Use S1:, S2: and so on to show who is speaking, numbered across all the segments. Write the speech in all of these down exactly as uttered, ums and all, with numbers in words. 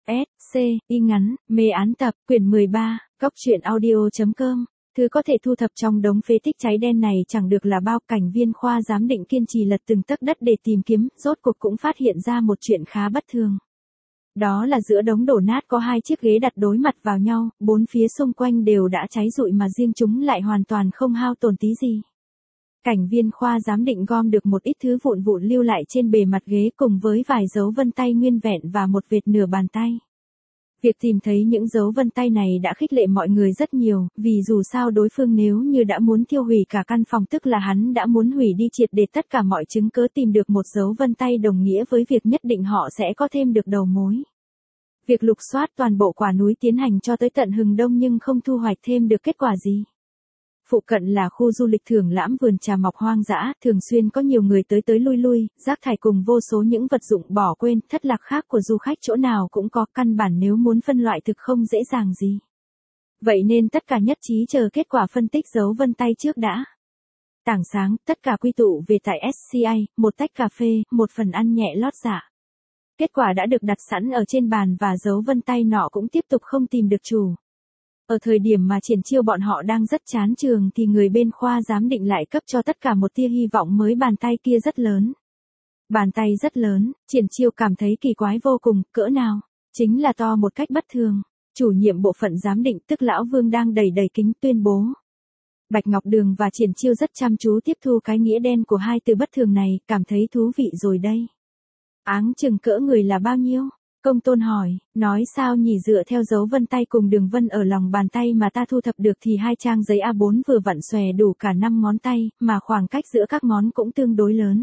S1: S, C, y ngắn, mê án tập, quyển mười ba, cóc truyện audio.com. Thứ có thể thu thập trong đống phế tích cháy đen này chẳng được là bao. Cảnh viên khoa giám định kiên trì lật từng tấc đất để tìm kiếm, rốt cuộc cũng phát hiện ra một chuyện khá bất thường. Đó là giữa đống đổ nát có hai chiếc ghế đặt đối mặt vào nhau, bốn phía xung quanh đều đã cháy rụi mà riêng chúng lại hoàn toàn không hao tổn tí gì. Cảnh viên khoa giám định gom được một ít thứ vụn vụn lưu lại trên bề mặt ghế cùng với vài dấu vân tay nguyên vẹn và một vệt nửa bàn tay. Việc tìm thấy những dấu vân tay này đã khích lệ mọi người rất nhiều, vì dù sao đối phương nếu như đã muốn tiêu hủy cả căn phòng tức là hắn đã muốn hủy đi triệt để tất cả mọi chứng cứ. Tìm được một dấu vân tay đồng nghĩa với việc nhất định họ sẽ có thêm được đầu mối. Việc lục soát toàn bộ quả núi tiến hành cho tới tận hừng đông nhưng không thu hoạch thêm được kết quả gì. Phụ cận là khu du lịch thưởng lãm vườn trà mọc hoang dã, thường xuyên có nhiều người tới tới lui lui, rác thải cùng vô số những vật dụng bỏ quên, thất lạc khác của du khách chỗ nào cũng có, căn bản nếu muốn phân loại thực không dễ dàng gì. Vậy nên tất cả nhất trí chờ kết quả phân tích dấu vân tay trước đã. Tảng sáng, tất cả quy tụ về tại ét xê i, một tách cà phê, một phần ăn nhẹ lót dạ. Kết quả đã được đặt sẵn ở trên bàn và dấu vân tay nọ cũng tiếp tục không tìm được chủ. Ở thời điểm mà Triển Chiêu bọn họ đang rất chán trường thì người bên khoa giám định lại cấp cho tất cả một tia hy vọng mới. Bàn tay kia rất lớn. Bàn tay rất lớn, Triển Chiêu cảm thấy kỳ quái vô cùng, cỡ nào? Chính là to một cách bất thường. Chủ nhiệm bộ phận giám định tức Lão Vương đang đầy đầy kính tuyên bố. Bạch Ngọc Đường và Triển Chiêu rất chăm chú tiếp thu cái nghĩa đen của hai từ bất thường này, cảm thấy thú vị rồi đây. Áng chừng cỡ người là bao nhiêu? Công Tôn hỏi, nói sao nhỉ, dựa theo dấu vân tay cùng đường vân ở lòng bàn tay mà ta thu thập được thì hai trang giấy a bốn vừa vặn xòe đủ cả năm ngón tay, mà khoảng cách giữa các ngón cũng tương đối lớn.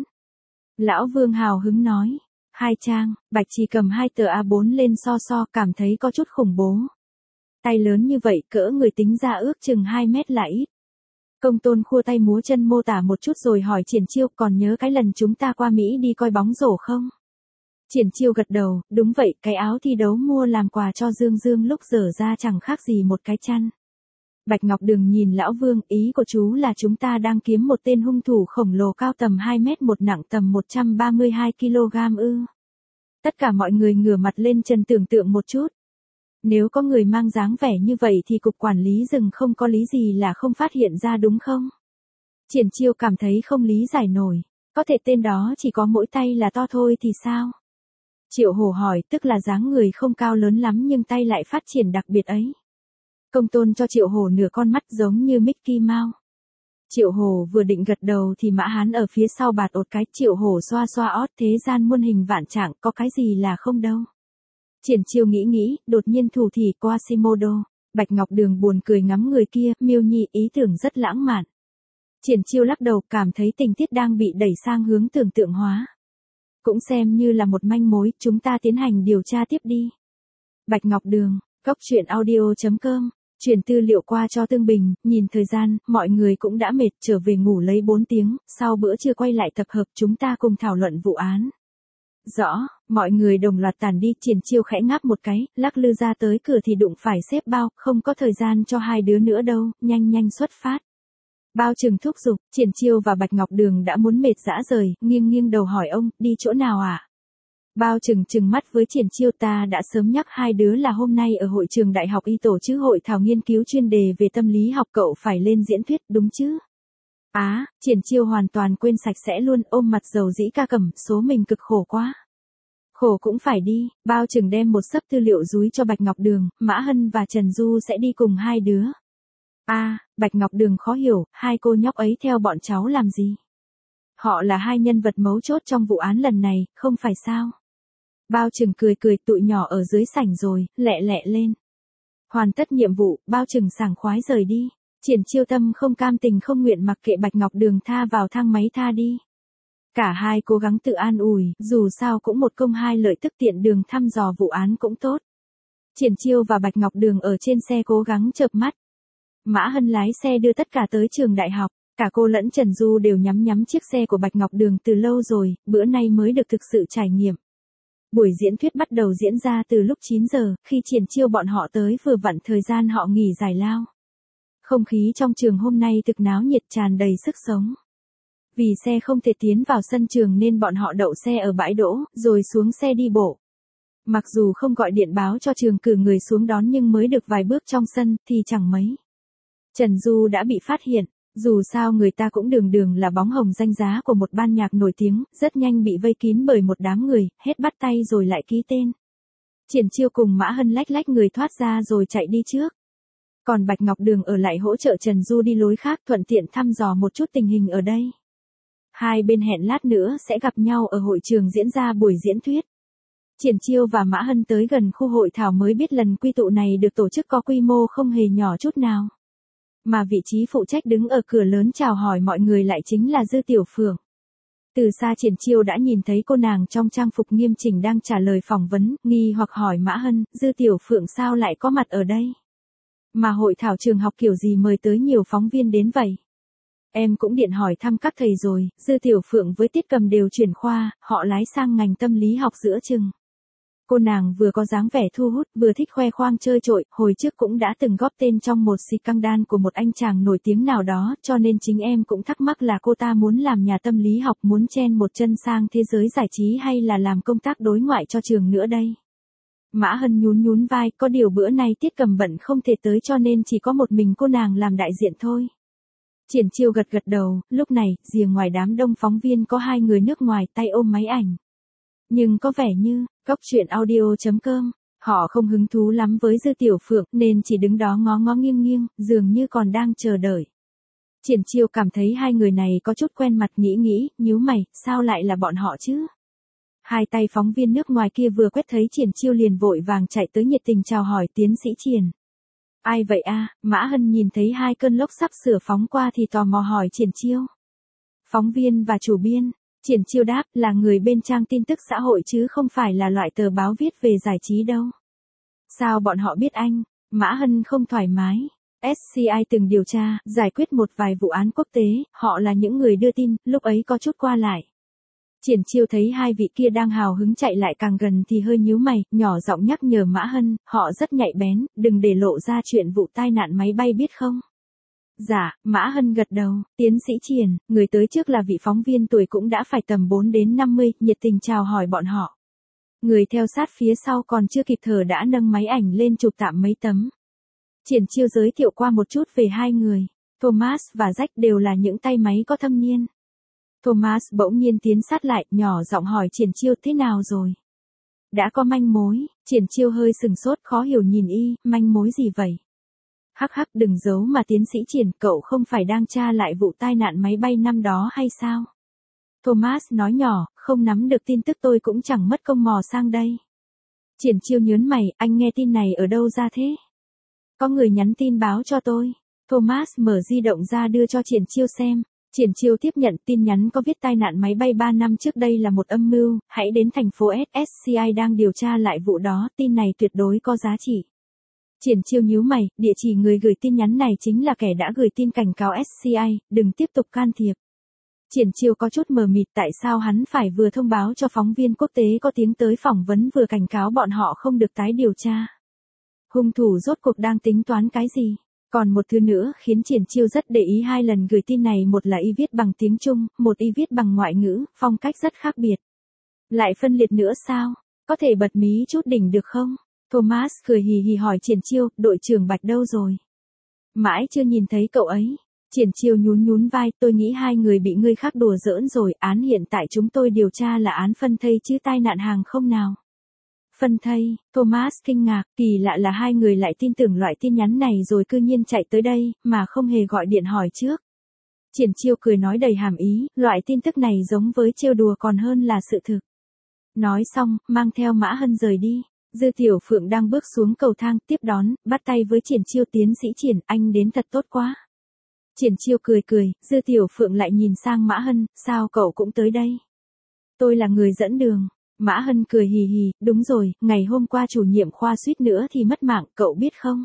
S1: Lão Vương hào hứng nói, hai trang, Bạch Trì cầm hai tờ a bốn lên so so, cảm thấy có chút khủng bố. Tay lớn như vậy cỡ người tính ra ước chừng hai mét là ít. Công Tôn khua tay múa chân mô tả một chút rồi hỏi Triển Chiêu, còn nhớ cái lần chúng ta qua Mỹ đi coi bóng rổ không? Triển Chiêu gật đầu, đúng vậy, cái áo thi đấu mua làm quà cho Dương Dương lúc dở ra chẳng khác gì một cái chăn. Bạch Ngọc Đường nhìn Lão Vương, ý của chú là chúng ta đang kiếm một tên hung thủ khổng lồ cao tầm hai mét một, nặng tầm một trăm ba mươi hai ki lô gam ư? Tất cả mọi người ngửa mặt lên trần tưởng tượng một chút. Nếu có người mang dáng vẻ như vậy thì cục quản lý rừng không có lý gì là không phát hiện ra đúng không? Triển Chiêu cảm thấy không lý giải nổi, có thể tên đó chỉ có mỗi tay là to thôi thì sao? Triệu Hổ hỏi, tức là dáng người không cao lớn lắm nhưng tay lại phát triển đặc biệt ấy. Công Tôn cho Triệu Hổ nửa con mắt giống như Mickey Mouse. Triệu Hổ vừa định gật đầu thì Mã Hán ở phía sau bạt ột cái. Triệu Hổ xoa xoa ót, thế gian muôn hình vạn trạng, có cái gì là không đâu. Triển Chiêu nghĩ nghĩ, đột nhiên thủ thỉ Quasimodo. Bạch Ngọc Đường buồn cười ngắm người kia, Miêu Nhi, ý tưởng rất lãng mạn. Triển Chiêu lắc đầu, cảm thấy tình tiết đang bị đẩy sang hướng tưởng tượng hóa. Cũng xem như là một manh mối, chúng ta tiến hành điều tra tiếp đi. Bạch Ngọc Đường, cóc truyện audio.com, truyền tư liệu qua cho Tương Bình. Nhìn thời gian, mọi người cũng đã mệt, trở về ngủ lấy bốn tiếng, sau bữa trưa quay lại tập hợp chúng ta cùng thảo luận vụ án. Rõ, mọi người đồng loạt tản đi. Triển Chiêu khẽ ngáp một cái, lắc lư ra tới cửa thì đụng phải xếp Bao, không có thời gian cho hai đứa nữa đâu, nhanh nhanh xuất phát. Bao Trừng thúc giục, Triển Chiêu và Bạch Ngọc Đường đã muốn mệt dã rời, nghiêng nghiêng đầu hỏi ông, đi chỗ nào à? Bao Trừng trừng mắt với Triển Chiêu, ta đã sớm nhắc hai đứa là hôm nay ở hội trường đại học y tổ chức hội thảo nghiên cứu chuyên đề về tâm lý học, cậu phải lên diễn thuyết, đúng chứ? Á, à, Triển Chiêu hoàn toàn quên sạch sẽ luôn, ôm mặt dầu dĩ ca cẩm, số mình cực khổ quá. Khổ cũng phải đi. Bao Trừng đem một xấp tư liệu dúi cho Bạch Ngọc Đường, Mã Hân và Trần Du sẽ đi cùng hai đứa. A, à, Bạch Ngọc Đường khó hiểu, hai cô nhóc ấy theo bọn cháu làm gì? Họ là hai nhân vật mấu chốt trong vụ án lần này, không phải sao? Bao Trừng cười cười, tụi nhỏ ở dưới sảnh rồi, lẹ lẹ lên. Hoàn tất nhiệm vụ, Bao Trừng sảng khoái rời đi. Triển Chiêu tâm không cam tình không nguyện mặc kệ Bạch Ngọc Đường tha vào thang máy tha đi. Cả hai cố gắng tự an ủi, dù sao cũng một công hai lợi, tức tiện đường thăm dò vụ án cũng tốt. Triển Chiêu và Bạch Ngọc Đường ở trên xe cố gắng chợp mắt. Mã Hân lái xe đưa tất cả tới trường đại học, cả cô lẫn Trần Du đều nhắm nhắm chiếc xe của Bạch Ngọc Đường từ lâu rồi, bữa nay mới được thực sự trải nghiệm. Buổi diễn thuyết bắt đầu diễn ra từ lúc chín giờ, khi Triển Chiêu bọn họ tới vừa vặn thời gian họ nghỉ giải lao. Không khí trong trường hôm nay thực náo nhiệt, tràn đầy sức sống. Vì xe không thể tiến vào sân trường nên bọn họ đậu xe ở bãi đỗ, rồi xuống xe đi bộ. Mặc dù không gọi điện báo cho trường cử người xuống đón nhưng mới được vài bước trong sân thì chẳng mấy. Trần Du đã bị phát hiện, dù sao người ta cũng đường đường là bóng hồng danh giá của một ban nhạc nổi tiếng, rất nhanh bị vây kín bởi một đám người, hết bắt tay rồi lại ký tên. Triển Chiêu cùng Mã Hân lách lách người thoát ra rồi chạy đi trước. Còn Bạch Ngọc Đường ở lại hỗ trợ Trần Du đi lối khác, thuận tiện thăm dò một chút tình hình ở đây. Hai bên hẹn lát nữa sẽ gặp nhau ở hội trường diễn ra buổi diễn thuyết. Triển Chiêu và Mã Hân tới gần khu hội thảo mới biết lần quy tụ này được tổ chức có quy mô không hề nhỏ chút nào. Mà vị trí phụ trách đứng ở cửa lớn chào hỏi mọi người lại chính là Dư Tiểu Phượng. Từ xa Triển Chiêu đã nhìn thấy cô nàng trong trang phục nghiêm chỉnh đang trả lời phỏng vấn, nghi hoặc hỏi Mã Hân, Dư Tiểu Phượng sao lại có mặt ở đây? Mà hội thảo trường học kiểu gì mời tới nhiều phóng viên đến vậy? Em cũng điện hỏi thăm các thầy rồi, Dư Tiểu Phượng với Tiết Cầm đều chuyển khoa, họ lái sang ngành tâm lý học giữa chừng. Cô nàng vừa có dáng vẻ thu hút, vừa thích khoe khoang chơi trội, hồi trước cũng đã từng góp tên trong một scandal của một anh chàng nổi tiếng nào đó, cho nên chính em cũng thắc mắc là cô ta muốn làm nhà tâm lý học, muốn chen một chân sang thế giới giải trí hay là làm công tác đối ngoại cho trường nữa đây. Mã Hân nhún nhún vai, có điều bữa nay Tiết Cầm bận không thể tới cho nên chỉ có một mình cô nàng làm đại diện thôi. Triển Chiêu gật gật đầu, lúc này, rìa ngoài đám đông phóng viên có hai người nước ngoài tay ôm máy ảnh. Nhưng có vẻ như, góc chuyện audio chấm com, họ không hứng thú lắm với Dư Tiểu Phượng nên chỉ đứng đó ngó ngó nghiêng nghiêng, dường như còn đang chờ đợi. Triển Chiêu cảm thấy hai người này có chút quen mặt, nghĩ nghĩ, nhíu mày, sao lại là bọn họ chứ? Hai tay phóng viên nước ngoài kia vừa quét thấy Triển Chiêu liền vội vàng chạy tới nhiệt tình chào hỏi tiến sĩ Triển. Ai vậy a? Mã Hân nhìn thấy hai cơn lốc sắp sửa phóng qua thì tò mò hỏi Triển Chiêu. Phóng viên và chủ biên. Triển Chiêu đáp, là người bên trang tin tức xã hội chứ không phải là loại tờ báo viết về giải trí đâu. Sao bọn họ biết anh? Mã Hân không thoải mái. ét xê i từng điều tra, giải quyết một vài vụ án quốc tế, họ là những người đưa tin, lúc ấy có chút qua lại. Triển Chiêu thấy hai vị kia đang hào hứng chạy lại càng gần thì hơi nhíu mày, nhỏ giọng nhắc nhở Mã Hân, họ rất nhạy bén, đừng để lộ ra chuyện vụ tai nạn máy bay biết không? Dạ, Mã Hân gật đầu, tiến sĩ Triển, người tới trước là vị phóng viên tuổi cũng đã phải tầm bốn đến năm mươi, nhiệt tình chào hỏi bọn họ. Người theo sát phía sau còn chưa kịp thở đã nâng máy ảnh lên chụp tạm mấy tấm. Triển Chiêu giới thiệu qua một chút về hai người, Thomas và Jack đều là những tay máy có thâm niên. Thomas bỗng nhiên tiến sát lại, nhỏ giọng hỏi Triển Chiêu thế nào rồi? Đã có manh mối, Triển Chiêu hơi sừng sốt khó hiểu nhìn y, manh mối gì vậy? Hắc hắc đừng giấu mà tiến sĩ Triển, cậu không phải đang tra lại vụ tai nạn máy bay năm đó hay sao? Thomas nói nhỏ, không nắm được tin tức tôi cũng chẳng mất công mò sang đây. Triển Chiêu nhớn mày, anh nghe tin này ở đâu ra thế? Có người nhắn tin báo cho tôi. Thomas mở di động ra đưa cho Triển Chiêu xem. Triển Chiêu tiếp nhận tin nhắn có viết tai nạn máy bay ba năm trước đây là một âm mưu, hãy đến thành phố S, ét xê i đang điều tra lại vụ đó, tin này tuyệt đối có giá trị. Triển Chiêu nhíu mày, địa chỉ người gửi tin nhắn này chính là kẻ đã gửi tin cảnh cáo ét xê i, đừng tiếp tục can thiệp. Triển Chiêu có chút mờ mịt tại sao hắn phải vừa thông báo cho phóng viên quốc tế có tiếng tới phỏng vấn vừa cảnh cáo bọn họ không được tái điều tra. Hung thủ rốt cuộc đang tính toán cái gì? Còn một thứ nữa khiến Triển Chiêu rất để ý, hai lần gửi tin này một là y viết bằng tiếng Trung, một y viết bằng ngoại ngữ, phong cách rất khác biệt. Lại phân liệt nữa sao? Có thể bật mí chút đỉnh được không? Thomas cười hì hì hỏi Triển Chiêu, đội trưởng Bạch đâu rồi? Mãi chưa nhìn thấy cậu ấy. Triển Chiêu nhún nhún vai, tôi nghĩ hai người bị người khác đùa giỡn rồi, án hiện tại chúng tôi điều tra là án phân thây chứ tai nạn hàng không nào. Phân thây, Thomas kinh ngạc, kỳ lạ là hai người lại tin tưởng loại tin nhắn này rồi cư nhiên chạy tới đây, mà không hề gọi điện hỏi trước. Triển Chiêu cười nói đầy hàm ý, loại tin tức này giống với trêu đùa còn hơn là sự thực. Nói xong, mang theo Mã Hân rời đi. Dư Tiểu Phượng đang bước xuống cầu thang, tiếp đón, bắt tay với Triển Chiêu, tiến sĩ Triển, anh đến thật tốt quá. Triển Chiêu cười cười, Dư Tiểu Phượng lại nhìn sang Mã Hân, sao cậu cũng tới đây? Tôi là người dẫn đường. Mã Hân cười hì hì, đúng rồi, ngày hôm qua chủ nhiệm khoa suýt nữa thì mất mạng, cậu biết không?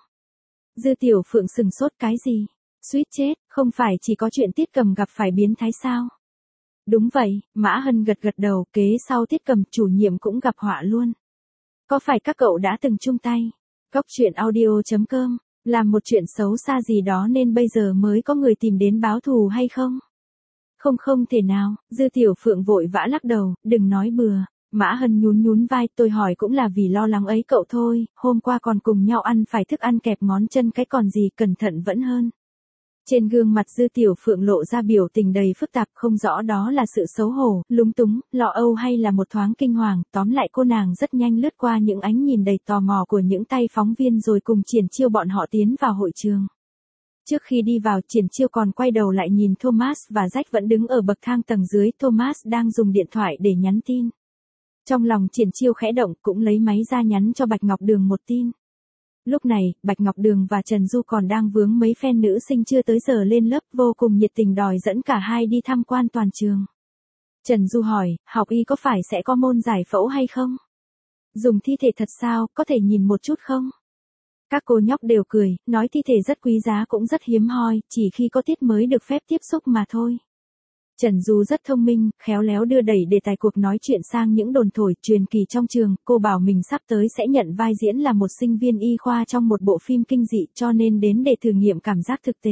S1: Dư Tiểu Phượng sừng sốt, cái gì? Suýt chết, không phải chỉ có chuyện Tiết Cầm gặp phải biến thái sao? Đúng vậy, Mã Hân gật gật đầu, kế sau Tiết Cầm chủ nhiệm cũng gặp họa luôn. Có phải các cậu đã từng chung tay? Góc chuyện audio chấm com, làm một chuyện xấu xa gì đó nên bây giờ mới có người tìm đến báo thù hay không? Không không thể nào, Dư Tiểu Phượng vội vã lắc đầu, đừng nói bừa. Mã Hân nhún nhún vai, tôi hỏi cũng là vì lo lắng ấy cậu thôi, hôm qua còn cùng nhau ăn phải thức ăn kẹp ngón chân cái còn gì, cẩn thận vẫn hơn. Trên gương mặt Dư Tiểu Phượng lộ ra biểu tình đầy phức tạp, không rõ đó là sự xấu hổ, lúng túng, lo âu hay là một thoáng kinh hoàng, tóm lại cô nàng rất nhanh lướt qua những ánh nhìn đầy tò mò của những tay phóng viên rồi cùng Triển Chiêu bọn họ tiến vào hội trường. Trước khi đi vào, Triển Chiêu còn quay đầu lại nhìn Thomas và Jack vẫn đứng ở bậc thang tầng dưới, Thomas đang dùng điện thoại để nhắn tin. Trong lòng Triển Chiêu khẽ động, cũng lấy máy ra nhắn cho Bạch Ngọc Đường một tin. Lúc này, Bạch Ngọc Đường và Trần Du còn đang vướng mấy fan nữ sinh chưa tới giờ lên lớp, vô cùng nhiệt tình đòi dẫn cả hai đi tham quan toàn trường. Trần Du hỏi, học y có phải sẽ có môn giải phẫu hay không? Dùng thi thể thật sao, có thể nhìn một chút không? Các cô nhóc đều cười, nói thi thể rất quý giá cũng rất hiếm hoi, chỉ khi có tiết mới được phép tiếp xúc mà thôi. Trần Du rất thông minh, khéo léo đưa đẩy đề tài cuộc nói chuyện sang những đồn thổi truyền kỳ trong trường, cô bảo mình sắp tới sẽ nhận vai diễn là một sinh viên y khoa trong một bộ phim kinh dị cho nên đến để thử nghiệm cảm giác thực tế.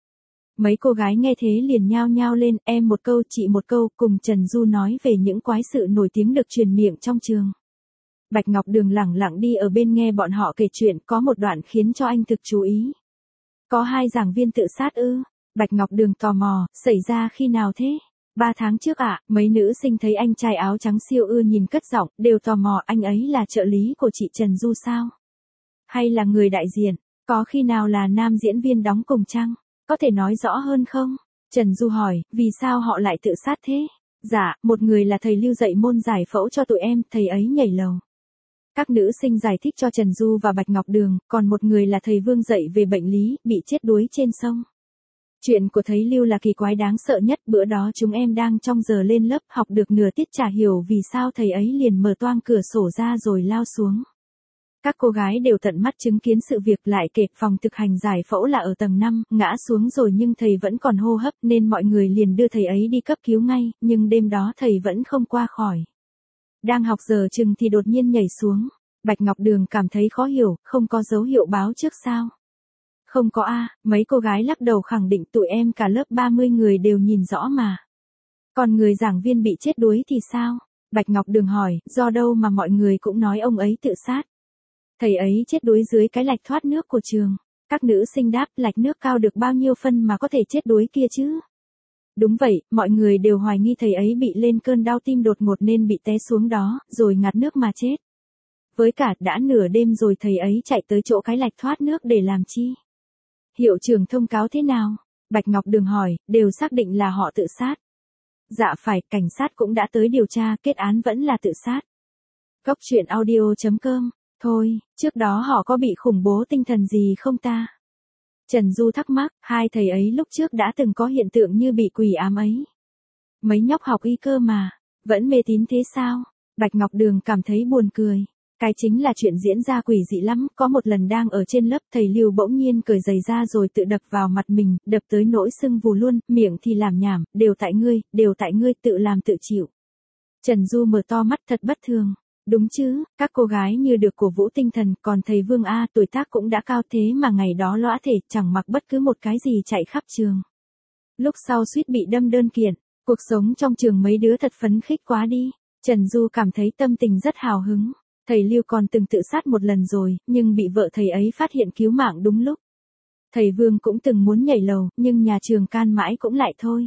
S1: Mấy cô gái nghe thế liền nhao nhao lên, em một câu chị một câu, cùng Trần Du nói về những quái sự nổi tiếng được truyền miệng trong trường. Bạch Ngọc Đường lẳng lặng đi ở bên nghe bọn họ kể chuyện, có một đoạn khiến cho anh thực chú ý. Có hai giảng viên tự sát ư? Bạch Ngọc Đường tò mò, xảy ra khi nào thế? Ba tháng trước ạ, à, mấy nữ sinh thấy anh trai áo trắng siêu ưa nhìn cất giọng, đều tò mò anh ấy là trợ lý của chị Trần Du sao? Hay là người đại diện? Có khi nào là nam diễn viên đóng cùng chăng? Có thể nói rõ hơn không? Trần Du hỏi, vì sao họ lại tự sát thế? Dạ, một người là thầy Lưu dạy môn giải phẫu cho tụi em, thầy ấy nhảy lầu. Các nữ sinh giải thích cho Trần Du và Bạch Ngọc Đường, còn một người là thầy Vương dạy về bệnh lý, bị chết đuối trên sông. Chuyện của thầy Lưu là kỳ quái đáng sợ nhất, bữa đó chúng em đang trong giờ lên lớp học được nửa tiết chả hiểu vì sao thầy ấy liền mở toang cửa sổ ra rồi lao xuống. Các cô gái đều tận mắt chứng kiến sự việc, lại kể phòng thực hành giải phẫu là ở tầng năm, ngã xuống rồi nhưng thầy vẫn còn hô hấp nên mọi người liền đưa thầy ấy đi cấp cứu ngay, nhưng đêm đó thầy vẫn không qua khỏi. Đang học giờ chừng thì đột nhiên nhảy xuống. Bạch Ngọc Đường cảm thấy khó hiểu, không có dấu hiệu báo trước sao? Không có a, à, mấy cô gái lắc đầu khẳng định tụi em cả lớp ba mươi người đều nhìn rõ mà. Còn người giảng viên bị chết đuối thì sao? Bạch Ngọc Đường hỏi, do đâu mà mọi người cũng nói ông ấy tự sát. Thầy ấy chết đuối dưới cái lạch thoát nước của trường. Các nữ sinh đáp, lạch nước cao được bao nhiêu phân mà có thể chết đuối kia chứ? Đúng vậy, mọi người đều hoài nghi thầy ấy bị lên cơn đau tim đột ngột nên bị té xuống đó, rồi ngạt nước mà chết. Với cả, đã nửa đêm rồi thầy ấy chạy tới chỗ cái lạch thoát nước để làm chi? Hiệu trưởng thông cáo thế nào? Bạch Ngọc Đường hỏi, đều xác định là họ tự sát. Dạ phải, cảnh sát cũng đã tới điều tra, kết án vẫn là tự sát. Góc truyện audio chấm com. Thôi, trước đó họ có bị khủng bố tinh thần gì không ta? Trần Du thắc mắc, hai thầy ấy lúc trước đã từng có hiện tượng như bị quỷ ám ấy. Mấy nhóc học y cơ mà, vẫn mê tín thế sao? Bạch Ngọc Đường cảm thấy buồn cười. Cái chính là chuyện diễn ra quỷ dị lắm, có một lần đang ở trên lớp thầy Lưu bỗng nhiên cởi giày ra rồi tự đập vào mặt mình, đập tới nỗi sưng vù luôn, miệng thì làm nhảm, đều tại ngươi, đều tại ngươi tự làm tự chịu. Trần Du mở to mắt thật bất thường. Đúng chứ, các cô gái như được cổ vũ tinh thần, còn thầy Vương A tuổi tác cũng đã cao thế mà ngày đó lõa thể chẳng mặc bất cứ một cái gì chạy khắp trường. Lúc sau suýt bị đâm đơn kiện, cuộc sống trong trường mấy đứa thật phấn khích quá đi. Trần Du cảm thấy tâm tình rất hào hứng. Thầy Lưu còn từng tự sát một lần rồi, nhưng bị vợ thầy ấy phát hiện cứu mạng đúng lúc. Thầy Vương cũng từng muốn nhảy lầu, nhưng nhà trường can mãi cũng lại thôi.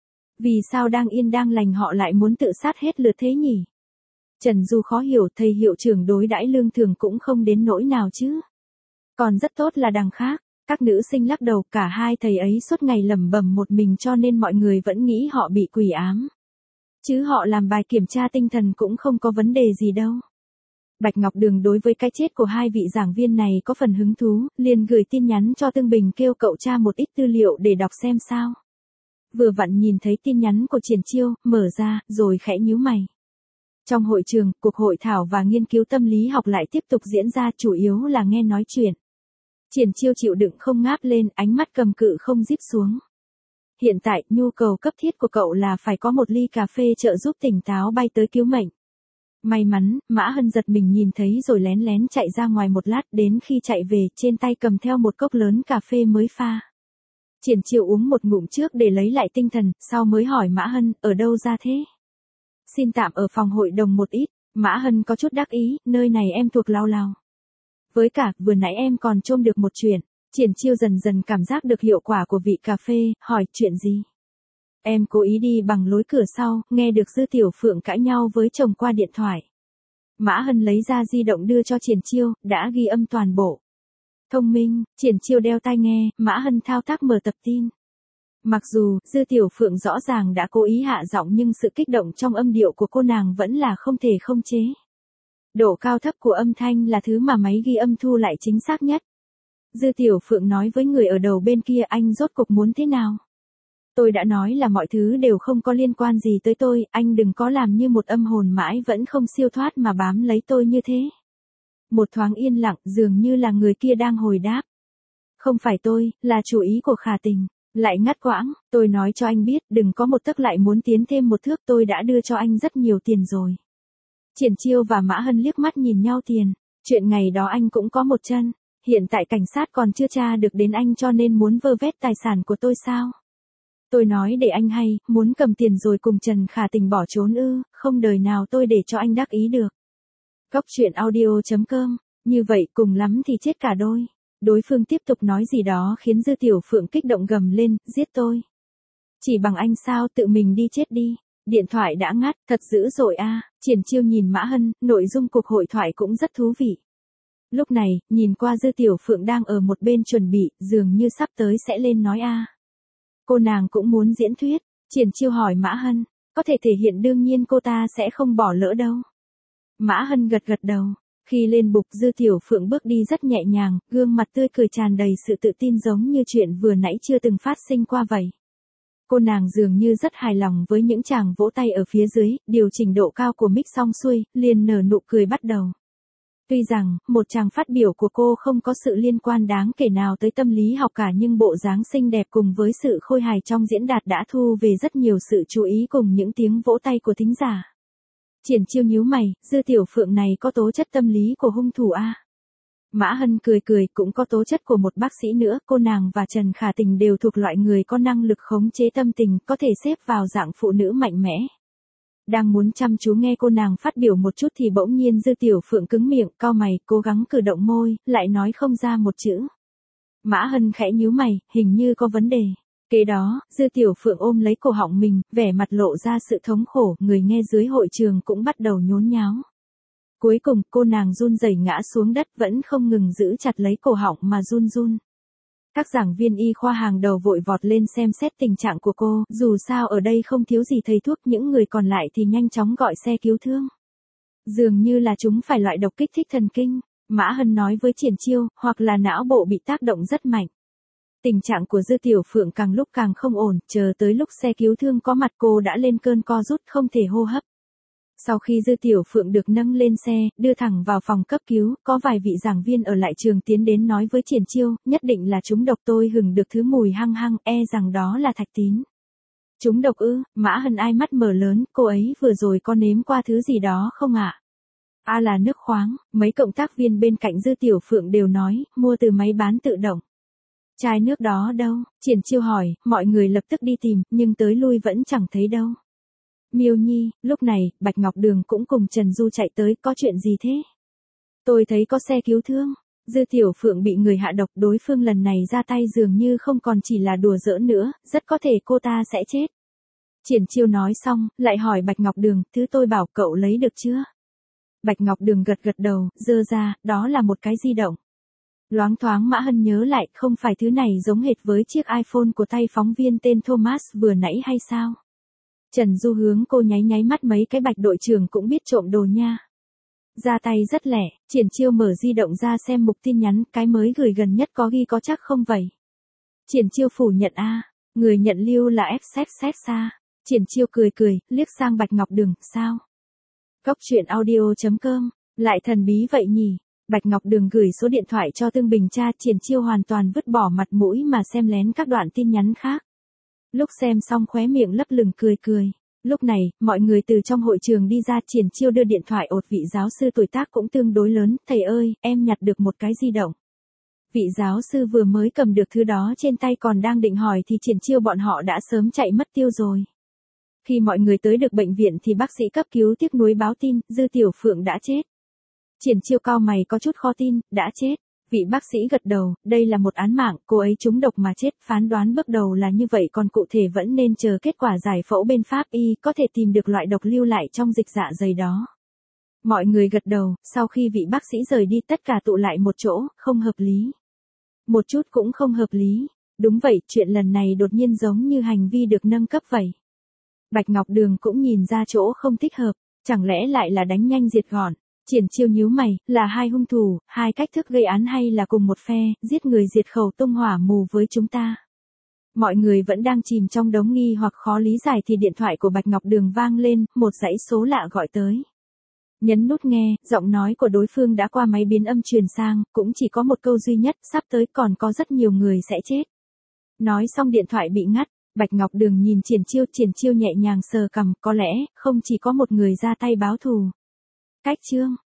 S1: Vì sao đang yên đang lành họ lại muốn tự sát hết lượt thế nhỉ? Trần Du khó hiểu, thầy hiệu trưởng đối đãi lương thường cũng không đến nỗi nào chứ. Còn rất tốt là đằng khác, các nữ sinh lắc đầu, cả hai thầy ấy suốt ngày lẩm bẩm một mình cho nên mọi người vẫn nghĩ họ bị quỷ ám. Chứ họ làm bài kiểm tra tinh thần cũng không có vấn đề gì đâu. Bạch Ngọc Đường đối với cái chết của hai vị giảng viên này có phần hứng thú, liền gửi tin nhắn cho Tương Bình kêu cậu tra một ít tư liệu để đọc xem sao. Vừa vặn nhìn thấy tin nhắn của Triển Chiêu, mở ra, rồi khẽ nhíu mày. Trong hội trường, cuộc hội thảo và nghiên cứu tâm lý học lại tiếp tục diễn ra, chủ yếu là nghe nói chuyện. Triển Chiêu chịu đựng không ngáp lên, ánh mắt cầm cự không díp xuống. Hiện tại, nhu cầu cấp thiết của cậu là phải có một ly cà phê trợ giúp tỉnh táo bay tới cứu mệnh. May mắn, Mã Hân giật mình nhìn thấy rồi lén lén chạy ra ngoài một lát, đến khi chạy về, trên tay cầm theo một cốc lớn cà phê mới pha. Triển Chiêu uống một ngụm trước để lấy lại tinh thần, sau mới hỏi Mã Hân, ở đâu ra thế? Xin tạm ở phòng hội đồng một ít. Mã Hân có chút đắc ý, nơi này em thuộc lao lao. Với cả, vừa nãy em còn trông được một chuyện. Triển Chiêu dần dần cảm giác được hiệu quả của vị cà phê, hỏi chuyện gì. Em cố ý đi bằng lối cửa sau, nghe được Dư Tiểu Phượng cãi nhau với chồng qua điện thoại. Mã Hân lấy ra di động đưa cho Triển Chiêu, đã ghi âm toàn bộ. Thông minh, Triển Chiêu đeo tai nghe, Mã Hân thao tác mở tập tin. Mặc dù, Dư Tiểu Phượng rõ ràng đã cố ý hạ giọng nhưng sự kích động trong âm điệu của cô nàng vẫn là không thể không chế. Độ cao thấp của âm thanh là thứ mà máy ghi âm thu lại chính xác nhất. Dư Tiểu Phượng nói với người ở đầu bên kia, anh rốt cục muốn thế nào? Tôi đã nói là mọi thứ đều không có liên quan gì tới tôi, anh đừng có làm như một âm hồn mãi vẫn không siêu thoát mà bám lấy tôi như thế. Một thoáng yên lặng, dường như là người kia đang hồi đáp. Không phải tôi, là chủ ý của Khả Tình. Lại ngắt quãng, tôi nói cho anh biết, đừng có một tấc lại muốn tiến thêm một thước, tôi đã đưa cho anh rất nhiều tiền rồi. Triển Chiêu và Mã Hân liếc mắt nhìn nhau. Tiền, chuyện ngày đó anh cũng có một chân, hiện tại cảnh sát còn chưa tra được đến anh cho nên muốn vơ vét tài sản của tôi sao? Tôi nói để anh hay, muốn cầm tiền rồi cùng Trần Khả Tình bỏ trốn ư, không đời nào tôi để cho anh đắc ý được. Góc truyện audio chấm com, như vậy cùng lắm thì chết cả đôi. Đối phương tiếp tục nói gì đó khiến Dư Tiểu Phượng kích động gầm lên, giết tôi. Chỉ bằng anh sao, tự mình đi chết đi. Điện thoại đã ngắt, thật dữ dội a. Triển Chiêu nhìn Mã Hân, nội dung cuộc hội thoại cũng rất thú vị. Lúc này, nhìn qua Dư Tiểu Phượng đang ở một bên chuẩn bị, dường như sắp tới sẽ lên nói a. Cô nàng cũng muốn diễn thuyết. Triển Chiêu hỏi Mã Hân, có thể thể hiện, đương nhiên cô ta sẽ không bỏ lỡ đâu. Mã Hân gật gật đầu. Khi lên bục, Dư Tiểu Phượng bước đi rất nhẹ nhàng, gương mặt tươi cười tràn đầy sự tự tin giống như chuyện vừa nãy chưa từng phát sinh qua vậy. Cô nàng dường như rất hài lòng với những chàng vỗ tay ở phía dưới, điều chỉnh độ cao của mic xong xuôi, liền nở nụ cười bắt đầu. Tuy rằng, một chàng phát biểu của cô không có sự liên quan đáng kể nào tới tâm lý học cả nhưng bộ dáng xinh đẹp cùng với sự khôi hài trong diễn đạt đã thu về rất nhiều sự chú ý cùng những tiếng vỗ tay của thính giả. Triển Chiêu nhíu mày, Dư Tiểu Phượng này có tố chất tâm lý của hung thủ a. Mã Hân cười cười, cũng có tố chất của một bác sĩ nữa, cô nàng và Trần Khả Tình đều thuộc loại người có năng lực khống chế tâm tình, có thể xếp vào dạng phụ nữ mạnh mẽ. Đang muốn chăm chú nghe cô nàng phát biểu một chút thì bỗng nhiên Dư Tiểu Phượng cứng miệng, cau mày, cố gắng cử động môi, lại nói không ra một chữ. Mã Hân khẽ nhíu mày, hình như có vấn đề. Kế đó, Dư Tiểu Phượng ôm lấy cổ họng mình, vẻ mặt lộ ra sự thống khổ, người nghe dưới hội trường cũng bắt đầu nhốn nháo. Cuối cùng, cô nàng run rẩy ngã xuống đất, vẫn không ngừng giữ chặt lấy cổ họng mà run run. Các giảng viên y khoa hàng đầu vội vọt lên xem xét tình trạng của cô, dù sao ở đây không thiếu gì thầy thuốc, những người còn lại thì nhanh chóng gọi xe cứu thương. Dường như là chúng phải loại độc kích thích thần kinh, Mã Hân nói với Triển Chiêu, hoặc là não bộ bị tác động rất mạnh. Tình trạng của Dư Tiểu Phượng càng lúc càng không ổn, chờ tới lúc xe cứu thương có mặt cô đã lên cơn co rút không thể hô hấp. Sau khi Dư Tiểu Phượng được nâng lên xe, đưa thẳng vào phòng cấp cứu, có vài vị giảng viên ở lại trường tiến đến nói với Triển Chiêu, nhất định là trúng độc, tôi hừng được thứ mùi hăng hăng, e rằng đó là thạch tín. Trúng độc ư? Mã Hân ai mắt mở lớn, cô ấy vừa rồi có nếm qua thứ gì đó không ạ? À? À là nước khoáng, mấy cộng tác viên bên cạnh Dư Tiểu Phượng đều nói, mua từ máy bán tự động. Chai nước đó đâu? Triển Chiêu hỏi, mọi người lập tức đi tìm, nhưng tới lui vẫn chẳng thấy đâu. Miêu Nhi, lúc này, Bạch Ngọc Đường cũng cùng Trần Du chạy tới, có chuyện gì thế? Tôi thấy có xe cứu thương. Dư Tiểu Phượng bị người hạ độc, đối phương lần này ra tay dường như không còn chỉ là đùa giỡn nữa, rất có thể cô ta sẽ chết. Triển Chiêu nói xong, lại hỏi Bạch Ngọc Đường, thứ tôi bảo cậu lấy được chưa? Bạch Ngọc Đường gật gật đầu, giơ ra, đó là một cái di động. Loáng thoáng Mã Hân nhớ lại, không phải thứ này giống hệt với chiếc iPhone của tay phóng viên tên Thomas vừa nãy hay sao? Trần Du hướng cô nháy nháy mắt, mấy cái Bạch đội trưởng cũng biết trộm đồ nha. Ra tay rất lẹ, Triển Chiêu mở di động ra xem mục tin nhắn, cái mới gửi gần nhất có ghi có chắc không vậy? Triển Chiêu phủ nhận a, người nhận lưu là ép xét xét xa. Triển Chiêu cười cười, liếc sang Bạch Ngọc Đường, sao? Góc truyện audio chấm com, lại thần bí vậy nhỉ? Bạch Ngọc Đường gửi số điện thoại cho Tương Bình tra, Triển Chiêu hoàn toàn vứt bỏ mặt mũi mà xem lén các đoạn tin nhắn khác. Lúc xem xong khóe miệng lấp lửng cười cười. Lúc này, mọi người từ trong hội trường đi ra, Triển Chiêu đưa điện thoại ột vị giáo sư tuổi tác cũng tương đối lớn, thầy ơi, em nhặt được một cái di động. Vị giáo sư vừa mới cầm được thứ đó trên tay còn đang định hỏi thì Triển Chiêu bọn họ đã sớm chạy mất tiêu rồi. Khi mọi người tới được bệnh viện thì bác sĩ cấp cứu tiếc nuối báo tin, Dư Tiểu Phượng đã chết. Triển Chiêu cau mày có chút khó tin, đã chết. Vị bác sĩ gật đầu, đây là một án mạng, cô ấy trúng độc mà chết, phán đoán bước đầu là như vậy còn cụ thể vẫn nên chờ kết quả giải phẫu bên pháp y, có thể tìm được loại độc lưu lại trong dịch dạ dày đó. Mọi người gật đầu, sau khi vị bác sĩ rời đi tất cả tụ lại một chỗ, không hợp lý. Một chút cũng không hợp lý. Đúng vậy, chuyện lần này đột nhiên giống như hành vi được nâng cấp vậy. Bạch Ngọc Đường cũng nhìn ra chỗ không thích hợp, chẳng lẽ lại là đánh nhanh diệt gọn. Triển Chiêu nhíu mày, là hai hung thủ, hai cách thức gây án hay là cùng một phe, giết người diệt khẩu tung hỏa mù với chúng ta. Mọi người vẫn đang chìm trong đống nghi hoặc khó lý giải thì điện thoại của Bạch Ngọc Đường vang lên, một dãy số lạ gọi tới. Nhấn nút nghe, giọng nói của đối phương đã qua máy biến âm truyền sang, cũng chỉ có một câu duy nhất, sắp tới còn có rất nhiều người sẽ chết. Nói xong điện thoại bị ngắt, Bạch Ngọc Đường nhìn Triển Chiêu, Triển Chiêu nhẹ nhàng sờ cằm, có lẽ, không chỉ có một người ra tay báo thù. Cách chương